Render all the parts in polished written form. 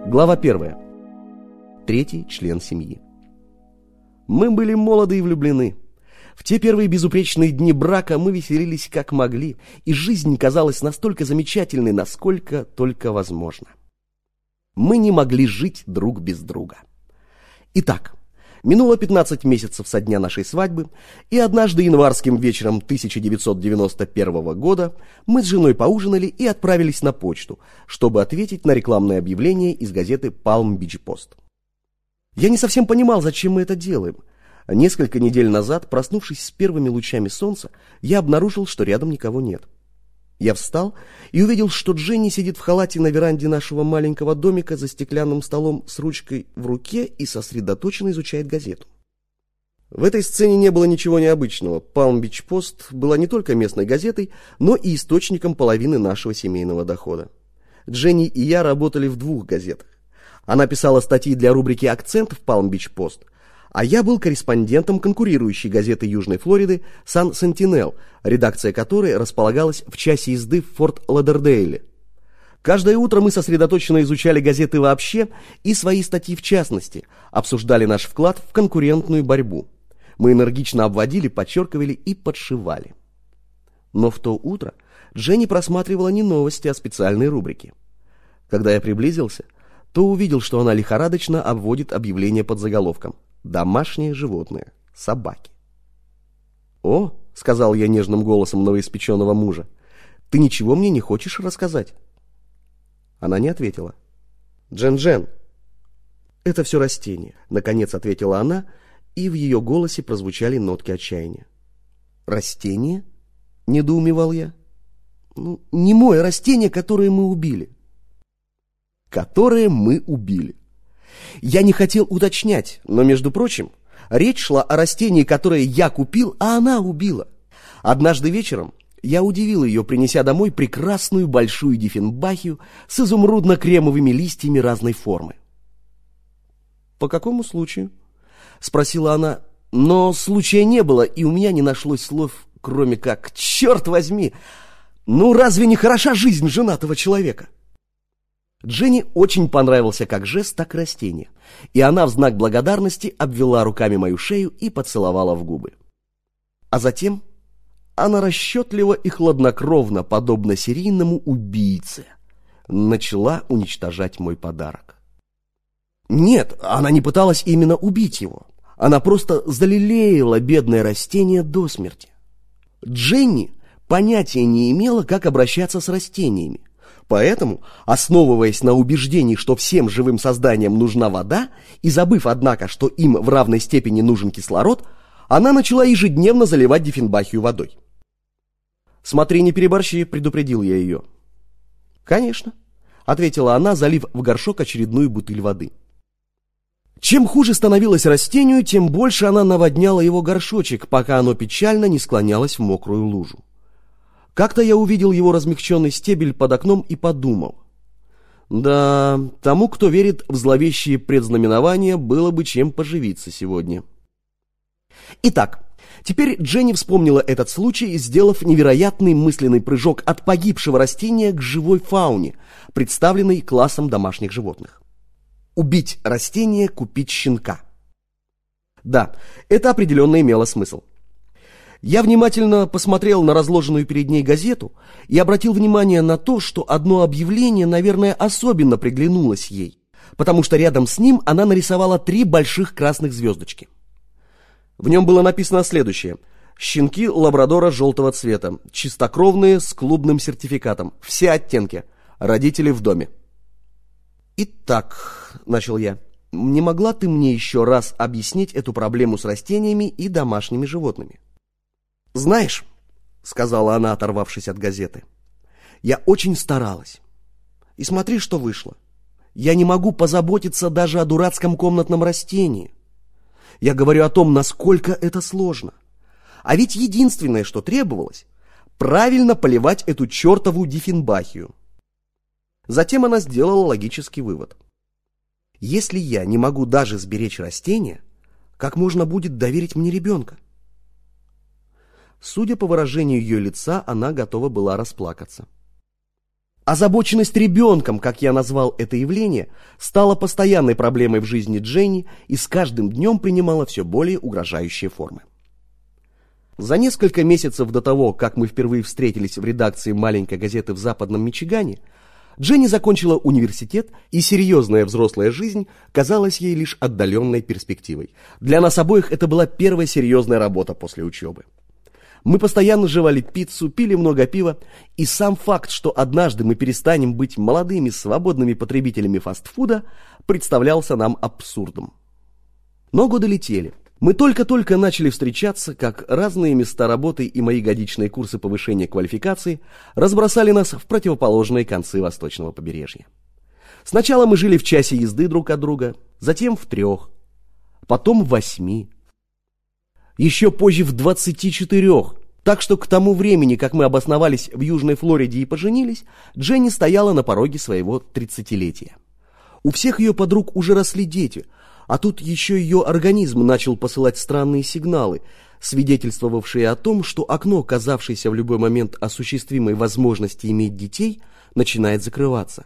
Глава 1. Третий член семьи. Мы были молоды и влюблены. В те первые безупречные дни брака мы веселились как могли, и жизнь казалась настолько замечательной, насколько только возможно. Мы не могли жить друг без друга. Итак, минуло 15 месяцев со дня нашей свадьбы, и однажды январским вечером 1991 года мы с женой поужинали и отправились на почту, чтобы ответить на рекламное объявление из газеты Palm Beach Post. Я не совсем понимал, зачем мы это делаем. Несколько недель назад, проснувшись с первыми лучами солнца, я обнаружил, что рядом никого нет. Я встал и увидел, что Дженни сидит в халате на веранде нашего маленького домика за стеклянным столом с ручкой в руке и сосредоточенно изучает газету. В этой сцене не было ничего необычного. Palm Beach Post была не только местной газетой, но и источником половины нашего семейного дохода. Дженни и я работали в двух газетах. Она писала статьи для рубрики «Акцент» в Palm Beach Post, а я был корреспондентом конкурирующей газеты Южной Флориды «Сан Сентинел», редакция которой располагалась в часе езды в Форт Лодердейле. Каждое утро мы сосредоточенно изучали газеты вообще и свои статьи в частности, обсуждали наш вклад в конкурентную борьбу. Мы энергично обводили, подчеркивали и подшивали. Но в то утро Дженни просматривала не новости, а специальные рубрики. Когда я приблизился, то увидел, что она лихорадочно обводит объявление под заголовком «Домашние животные. Собаки». «О», — сказал я нежным голосом новоиспеченного мужа, — «ты ничего мне не хочешь рассказать?» Она не ответила. «Джен-Джен». «Это все растение», — наконец ответила она, и в ее голосе прозвучали нотки отчаяния. «Растение?» — недоумевал я. «Ну, не мое растение, которое мы убили». «Которое мы убили». Я не хотел уточнять, но, между прочим, речь шла о растении, которое я купил, а она убила. Однажды вечером я удивил ее, принеся домой прекрасную большую диффенбахию с изумрудно-кремовыми листьями разной формы. «По какому случаю?» — спросила она, но случая не было, и у меня не нашлось слов, кроме как «Черт возьми! Ну разве не хороша жизнь женатого человека?» Дженни очень понравился как жест, так и растение, и она в знак благодарности обвела руками мою шею и поцеловала в губы. А затем она расчетливо и хладнокровно, подобно серийному убийце, начала уничтожать мой подарок. Нет, она не пыталась именно убить его, она просто залелеяла бедное растение до смерти. Дженни понятия не имела, как обращаться с растениями. Поэтому, основываясь на убеждении, что всем живым созданиям нужна вода, и забыв, однако, что им в равной степени нужен кислород, она начала ежедневно заливать диффенбахию водой. «Смотри, не переборщи», — предупредил я ее. «Конечно», — ответила она, залив в горшок очередную бутыль воды. Чем хуже становилось растению, тем больше она наводняла его горшочек, пока оно печально не склонялось в мокрую лужу. Как-то я увидел его размягченный стебель под окном и подумал: да, тому, кто верит в зловещие предзнаменования, было бы чем поживиться сегодня. Итак, теперь Дженни вспомнила этот случай, сделав невероятный мысленный прыжок от погибшего растения к живой фауне, представленной классом домашних животных. Убить растение, купить щенка. Да, это определенно имело смысл. Я внимательно посмотрел на разложенную перед ней газету и обратил внимание на то, что одно объявление, наверное, особенно приглянулось ей, потому что рядом с ним она нарисовала 3 больших красных звездочки. В нем было написано следующее: «Щенки лабрадора желтого цвета, чистокровные, с клубным сертификатом, все оттенки, родители в доме». «Итак», — начал я, — «не могла ты мне еще раз объяснить эту проблему с растениями и домашними животными?» «Знаешь», — сказала она, оторвавшись от газеты, — «я очень старалась. И смотри, что вышло. Я не могу позаботиться даже о дурацком комнатном растении. Я говорю о том, насколько это сложно. А ведь единственное, что требовалось, правильно поливать эту чертову диффенбахию». Затем она сделала логический вывод. Если я не могу даже сберечь растение, как можно будет доверить мне ребенка? Судя по выражению ее лица, она готова была расплакаться. Озабоченность ребенком, как я назвал это явление, стала постоянной проблемой в жизни Дженни и с каждым днем принимала все более угрожающие формы. За несколько месяцев до того, как мы впервые встретились в редакции маленькой газеты в Западном Мичигане, Дженни закончила университет, и серьезная взрослая жизнь казалась ей лишь отдаленной перспективой. Для нас обоих это была первая серьезная работа после учебы. Мы постоянно жевали пиццу, пили много пива, и сам факт, что однажды мы перестанем быть молодыми, свободными потребителями фастфуда, представлялся нам абсурдом. Но годы летели. Мы только-только начали встречаться, как разные места работы и мои годичные курсы повышения квалификации разбросали нас в противоположные концы восточного побережья. Сначала мы жили в часе езды друг от друга, затем в 3, потом в 8, еще позже в 24. Так что к тому времени, как мы обосновались в Южной Флориде и поженились, Дженни стояла на пороге своего 30-летия. У всех ее подруг уже росли дети, а тут еще ее организм начал посылать странные сигналы, свидетельствовавшие о том, что окно, казавшееся в любой момент осуществимой возможности иметь детей, начинает закрываться.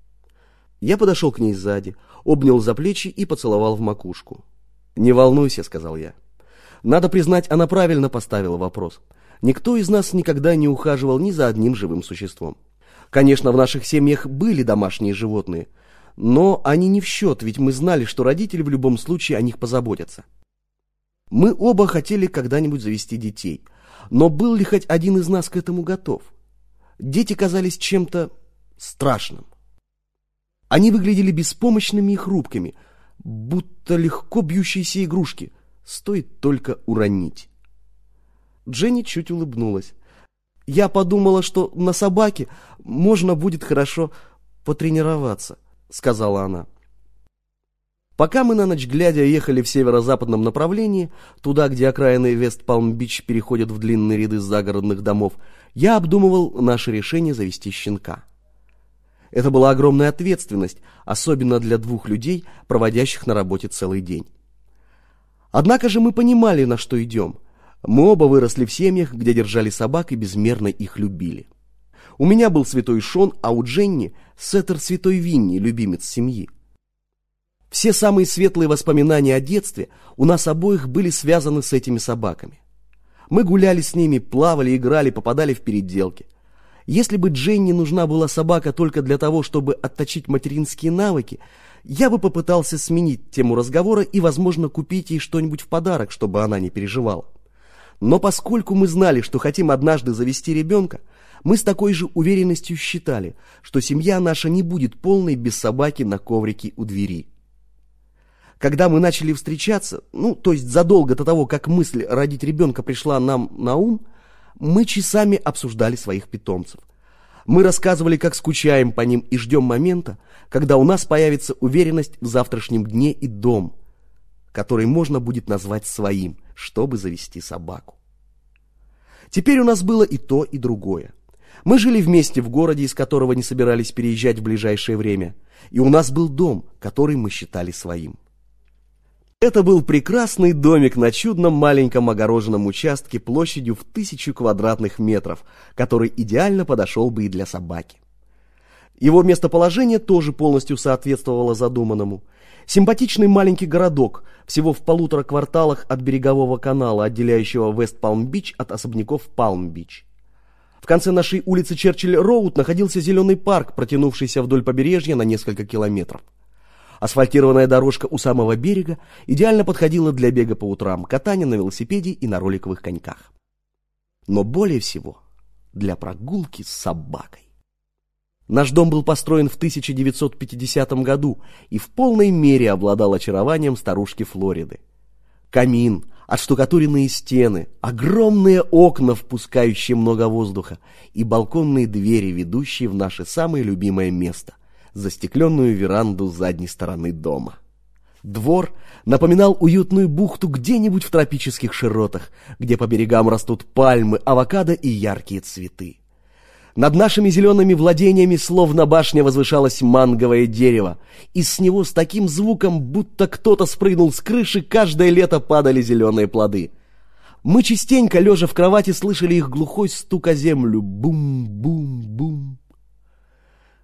Я подошел к ней сзади, обнял за плечи и поцеловал в макушку. «Не волнуйся», — сказал я. Надо признать, она правильно поставила вопрос. Никто из нас никогда не ухаживал ни за одним живым существом. Конечно, в наших семьях были домашние животные, но они не в счет, ведь мы знали, что родители в любом случае о них позаботятся. Мы оба хотели когда-нибудь завести детей, но был ли хоть один из нас к этому готов? Дети казались чем-то страшным. Они выглядели беспомощными и хрупкими, будто легко бьющиеся игрушки, стоит только уронить. Дженни чуть улыбнулась. Я подумала, что на собаке можно будет хорошо потренироваться, сказала она. Пока мы на ночь глядя ехали в северо-западном направлении, туда, где окраины Вест-Палм-Бич переходят в длинные ряды загородных домов, я обдумывал наше решение завести щенка. Это была огромная ответственность, особенно для 2 людей, проводящих на работе целый день. Однако же мы понимали, на что идем. Мы оба выросли в семьях, где держали собак и безмерно их любили. У меня был святой Шон, а у Дженни сеттер святой Винни, любимец семьи. Все самые светлые воспоминания о детстве у нас обоих были связаны с этими собаками. Мы гуляли с ними, плавали, играли, попадали в переделки. Если бы Дженни нужна была собака только для того, чтобы отточить материнские навыки, я бы попытался сменить тему разговора и, возможно, купить ей что-нибудь в подарок, чтобы она не переживала. Но поскольку мы знали, что хотим однажды завести ребенка, мы с такой же уверенностью считали, что семья наша не будет полной без собаки на коврике у двери. Когда мы начали встречаться, то есть задолго до того, как мысль родить ребенка пришла нам на ум, мы часами обсуждали своих питомцев. Мы рассказывали, как скучаем по ним и ждем момента, когда у нас появится уверенность в завтрашнем дне и дом, который можно будет назвать своим, чтобы завести собаку. Теперь у нас было и то, и другое. Мы жили вместе в городе, из которого не собирались переезжать в ближайшее время, и у нас был дом, который мы считали своим. Это был прекрасный домик на чудном маленьком огороженном участке площадью в 1000 квадратных метров, который идеально подошел бы и для собаки. Его местоположение тоже полностью соответствовало задуманному. Симпатичный маленький городок, всего в 1,5 кварталах от берегового канала, отделяющего Вест-Палм-Бич от особняков Палм-Бич. В конце нашей улицы Черчилль-Роуд находился зеленый парк, протянувшийся вдоль побережья на несколько километров. Асфальтированная дорожка у самого берега идеально подходила для бега по утрам, катания на велосипеде и на роликовых коньках. Но более всего для прогулки с собакой. Наш дом был построен в 1950 году и в полной мере обладал очарованием старушки Флориды. Камин, отштукатуренные стены, огромные окна, впускающие много воздуха, и балконные двери, ведущие в наше самое любимое место — застекленную веранду задней стороны дома. Двор напоминал уютную бухту где-нибудь в тропических широтах, где по берегам растут пальмы, авокадо и яркие цветы. Над нашими зелеными владениями словно башня возвышалось манговое дерево, и с него с таким звуком, будто кто-то спрыгнул с крыши, каждое лето падали зеленые плоды. Мы частенько, лежа в кровати, слышали их глухой стук о землю. Бум-бум-бум.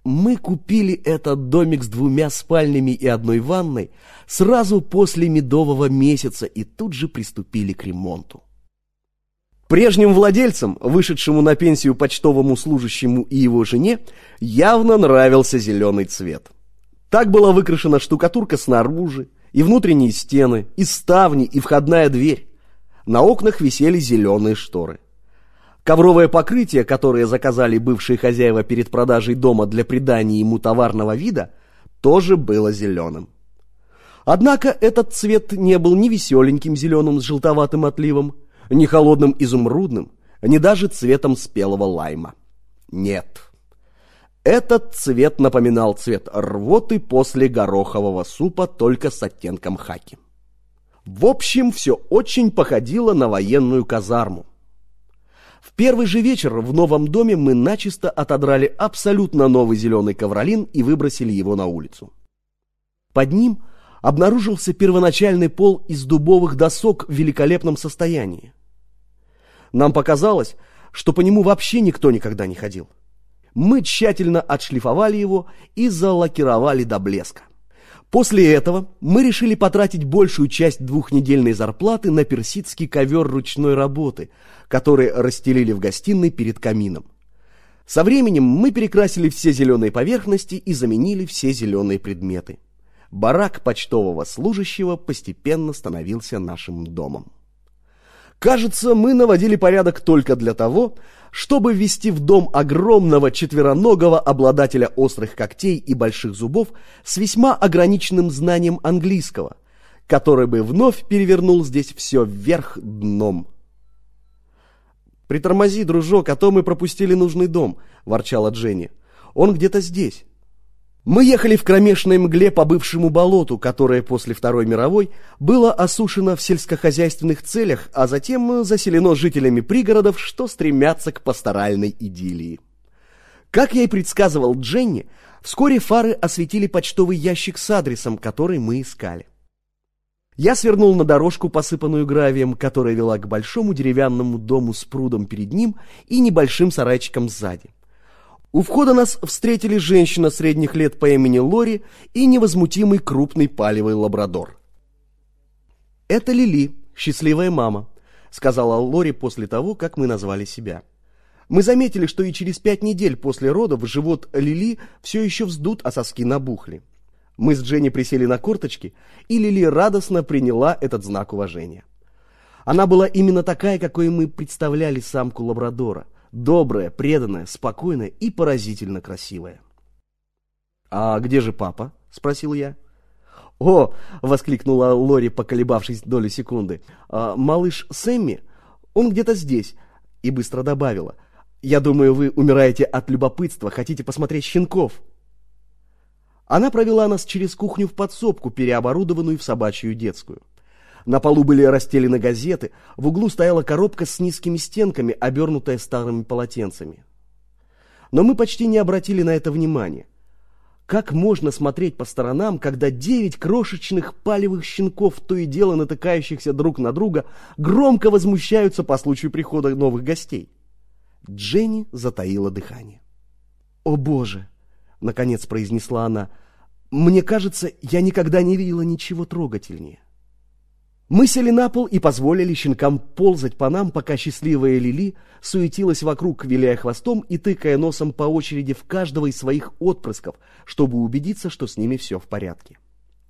Мы купили этот домик с 2 спальнями и 1 ванной сразу после медового месяца и тут же приступили к ремонту. Прежним владельцам, вышедшему на пенсию почтовому служащему и его жене, явно нравился зеленый цвет. Так была выкрашена штукатурка снаружи, и внутренние стены, и ставни, и входная дверь. На окнах висели зеленые шторы. Ковровое покрытие, которое заказали бывшие хозяева перед продажей дома для придания ему товарного вида, тоже было зеленым. Однако этот цвет не был ни веселеньким зеленым с желтоватым отливом, ни холодным изумрудным, ни даже цветом спелого лайма. Нет. Этот цвет напоминал цвет рвоты после горохового супа, только с оттенком хаки. В общем, все очень походило на военную казарму. В первый же вечер в новом доме мы начисто отодрали абсолютно новый зеленый ковролин и выбросили его на улицу. Под ним обнаружился первоначальный пол из дубовых досок в великолепном состоянии. Нам показалось, что по нему вообще никто никогда не ходил. Мы тщательно отшлифовали его и залакировали до блеска. После этого мы решили потратить большую часть 2-недельной зарплаты на персидский ковер ручной работы, который расстелили в гостиной перед камином. Со временем мы перекрасили все зеленые поверхности и заменили все зеленые предметы. Барак почтового служащего постепенно становился нашим домом. Кажется, мы наводили порядок только для того, чтобы ввести в дом огромного четвероногого обладателя острых когтей и больших зубов с весьма ограниченным знанием английского, который бы вновь перевернул здесь все вверх дном. «Притормози, дружок, а то мы пропустили нужный дом», – ворчала Дженни. «Он где-то здесь». Мы ехали в кромешной мгле по бывшему болоту, которое после Второй мировой было осушено в сельскохозяйственных целях, а затем заселено жителями пригородов, что стремятся к пасторальной идиллии. Как я и предсказывал Дженни, вскоре фары осветили почтовый ящик с адресом, который мы искали. Я свернул на дорожку, посыпанную гравием, которая вела к большому деревянному дому с прудом перед ним и небольшим сарайчиком сзади. У входа нас встретили женщина средних лет по имени Лори и невозмутимый крупный палевый лабрадор. «Это Лили, счастливая мама», — сказала Лори после того, как мы назвали себя. Мы заметили, что и через 5 недель после родов живот Лили все еще вздут, а соски набухли. Мы с Дженни присели на корточки, и Лили радостно приняла этот знак уважения. Она была именно такая, какой мы представляли самку лабрадора. Добрая, преданная, спокойная и поразительно красивая. «А где же папа?» – спросил я. «О!» – воскликнула Лори, поколебавшись долю секунды. «Малыш Сэмми, он где-то здесь», – и быстро добавила. «Я думаю, вы умираете от любопытства, хотите посмотреть щенков». Она провела нас через кухню в подсобку, переоборудованную в собачью детскую. На полу были расстелены газеты, в углу стояла коробка с низкими стенками, обернутая старыми полотенцами. Но мы почти не обратили на это внимания. Как можно смотреть по сторонам, когда 9 крошечных палевых щенков, то и дело натыкающихся друг на друга, громко возмущаются по случаю прихода новых гостей? Дженни затаила дыхание. «О боже!» — наконец произнесла она. «Мне кажется, я никогда не видела ничего трогательнее». Мы сели на пол и позволили щенкам ползать по нам, пока счастливая Лили суетилась вокруг, виляя хвостом и тыкая носом по очереди в каждого из своих отпрысков, чтобы убедиться, что с ними все в порядке.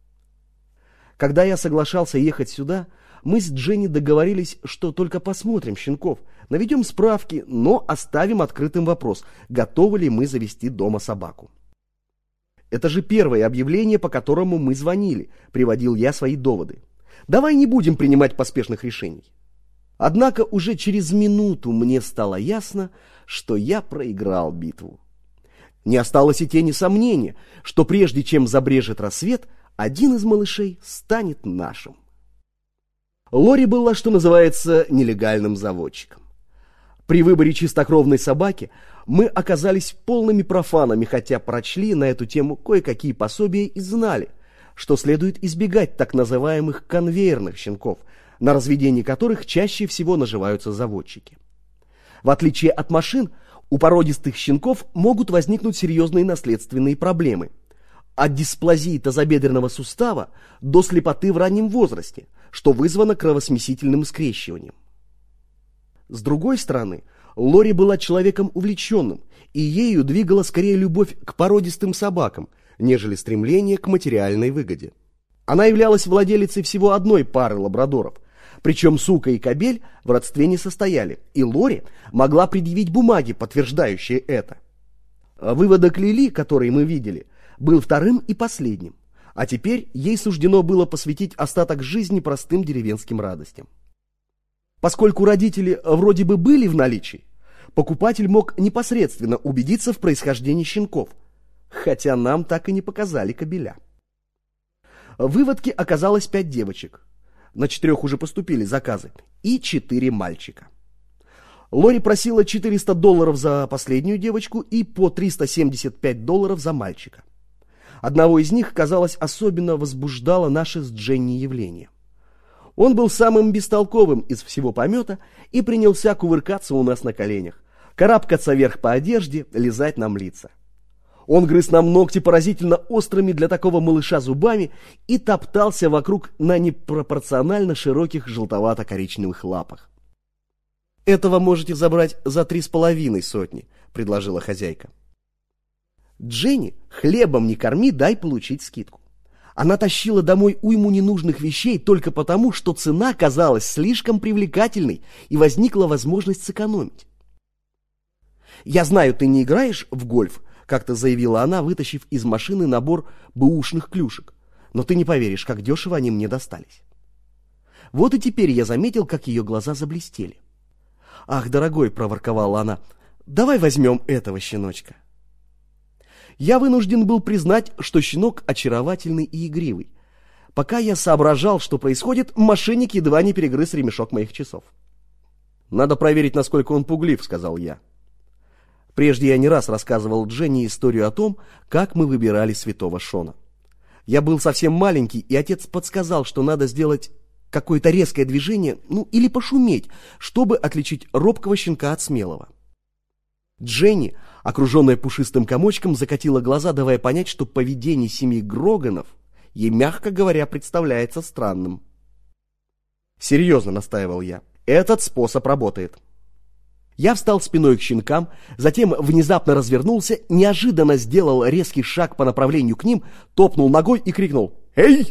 Когда я соглашался ехать сюда, мы с Дженни договорились, что только посмотрим щенков, наведем справки, но оставим открытым вопрос, готовы ли мы завести дома собаку. «Это же первое объявление, по которому мы звонили», — приводил я свои доводы. «Давай не будем принимать поспешных решений». Однако уже через минуту мне стало ясно, что я проиграл битву. Не осталось и тени сомнения, что прежде чем забрежет рассвет, один из малышей станет нашим. Лори была, что называется, нелегальным заводчиком. При выборе чистокровной собаки мы оказались полными профанами, хотя прочли на эту тему кое-какие пособия и знали, что следует избегать так называемых конвейерных щенков, на разведении которых чаще всего наживаются заводчики. В отличие от машин, У породистых щенков могут возникнуть серьезные наследственные проблемы. От дисплазии тазобедренного сустава до слепоты в раннем возрасте, что вызвано кровосмесительным скрещиванием. С другой стороны, Лори была человеком увлеченным, и ею двигала скорее любовь к породистым собакам, нежели стремление к материальной выгоде. Она являлась владелицей всего одной пары лабрадоров, причем сука и кобель в родстве не состояли, и Лори могла предъявить бумаги, подтверждающие это. Выводок Лили, который мы видели, был вторым и последним, а теперь ей суждено было посвятить остаток жизни простым деревенским радостям. Поскольку родители вроде бы были в наличии, покупатель мог непосредственно убедиться в происхождении щенков, хотя нам так и не показали кобеля. В выводке оказалось 5 девочек, на 4 уже поступили заказы, и 4 мальчика. Лори просила $400 за последнюю девочку и по $375 за мальчика. Одного из них, казалось, особенно возбуждало наше с Дженни явление. Он был самым бестолковым из всего помета и принялся кувыркаться у нас на коленях, карабкаться вверх по одежде, лизать нам лица. Он грыз нам ногти поразительно острыми для такого малыша зубами и топтался вокруг на непропорционально широких желтовато-коричневых лапах. «Этого можете забрать за 3,5 сотни», — предложила хозяйка. Дженни, хлебом не корми, дай получить скидку. Она тащила домой уйму ненужных вещей только потому, что цена казалась слишком привлекательной и возникла возможность сэкономить. «Я знаю, ты не играешь в гольф», — как-то заявила она, вытащив из машины набор бэушных клюшек. «Но ты не поверишь, как дешево они мне достались». Вот и теперь я заметил, как ее глаза заблестели. «Ах, дорогой», — проворковала она, — «давай возьмем этого щеночка». Я вынужден был признать, что щенок очаровательный и игривый. Пока я соображал, что происходит, мошенник едва не перегрыз ремешок моих часов. «Надо проверить, насколько он пуглив», — сказал я. Прежде я не раз рассказывал Дженни историю о том, как мы выбирали святого Шона. Я был совсем маленький, и отец подсказал, что надо сделать какое-то резкое движение, или пошуметь, чтобы отличить робкого щенка от смелого. Дженни, окруженная пушистым комочком, закатила глаза, давая понять, что поведение семьи Гроганов ей, мягко говоря, представляется странным. «Серьезно», — настаивал я, — «этот способ работает». Я встал спиной к щенкам, затем внезапно развернулся, неожиданно сделал резкий шаг по направлению к ним, топнул ногой и крикнул «Эй!».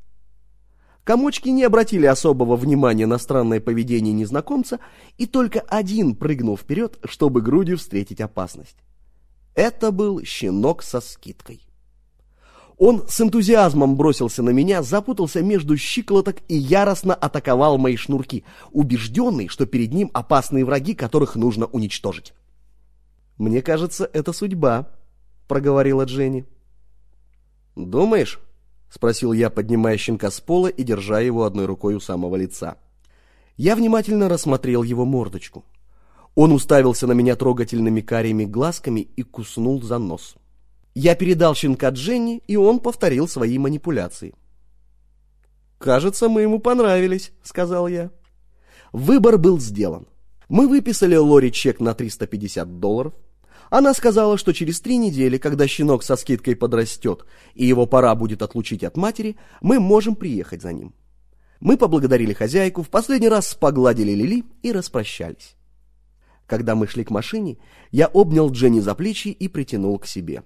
Комочки не обратили особого внимания на странное поведение незнакомца, и только один прыгнул вперед, чтобы грудью встретить опасность. Это был щенок со скидкой. Он с энтузиазмом бросился на меня, запутался между щиколоток и яростно атаковал мои шнурки, убежденный, что перед ним опасные враги, которых нужно уничтожить. «Мне кажется, это судьба», — проговорила Дженни. «Думаешь?» — спросил я, поднимая щенка с пола и держа его одной рукой у самого лица. Я внимательно рассмотрел его мордочку. Он уставился на меня трогательными карими глазками и куснул за нос. Я передал щенка Дженни, и он повторил свои манипуляции. «Кажется, мы ему понравились», — сказал я. Выбор был сделан. Мы выписали Лори чек на $350. Она сказала, что через 3 недели, когда щенок со скидкой подрастет и его пора будет отлучить от матери, мы можем приехать за ним. Мы поблагодарили хозяйку, в последний раз погладили Лили и распрощались. Когда мы шли к машине, я обнял Дженни за плечи и притянул к себе.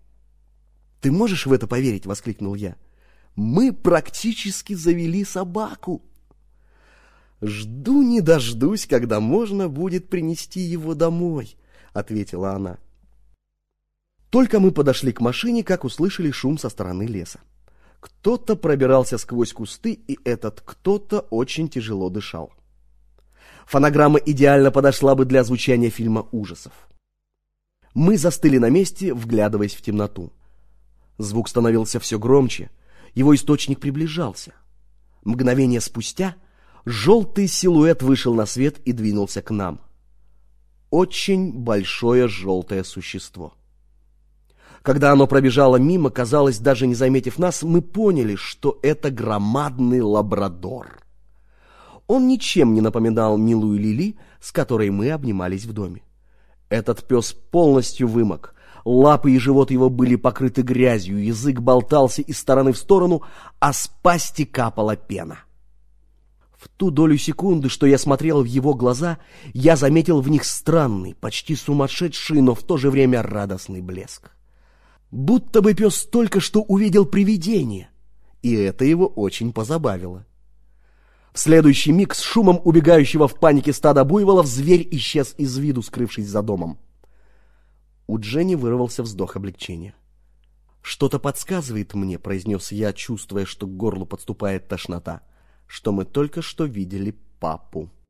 «Ты можешь в это поверить?» — воскликнул я. «Мы практически завели собаку!» «Жду не дождусь, когда можно будет принести его домой», — ответила она. Только мы подошли к машине, как услышали шум со стороны леса. Кто-то пробирался сквозь кусты, и этот кто-то очень тяжело дышал. Фонограмма идеально подошла бы для звучания фильма ужасов. Мы застыли на месте, вглядываясь в темноту. Звук становился все громче, его источник приближался. Мгновение спустя желтый силуэт вышел на свет и двинулся к нам. Очень большое желтое существо. Когда оно пробежало мимо, казалось, даже не заметив нас, мы поняли, что это громадный лабрадор. Он ничем не напоминал милую Лили, с которой мы обнимались в доме. Этот пес полностью вымок. Лапы и живот его были покрыты грязью, язык болтался из стороны в сторону, а с пасти капала пена. В ту долю секунды, что я смотрел в его глаза, я заметил в них странный, почти сумасшедший, но в то же время радостный блеск. Будто бы пес только что увидел привидение, и это его очень позабавило. В следующий миг с шумом убегающего в панике стада буйволов зверь исчез из виду, скрывшись за домом. У Дженни вырвался вздох облегчения. «Что-то подсказывает мне», — произнес я, чувствуя, что к горлу подступает тошнота, «что мы только что видели папу».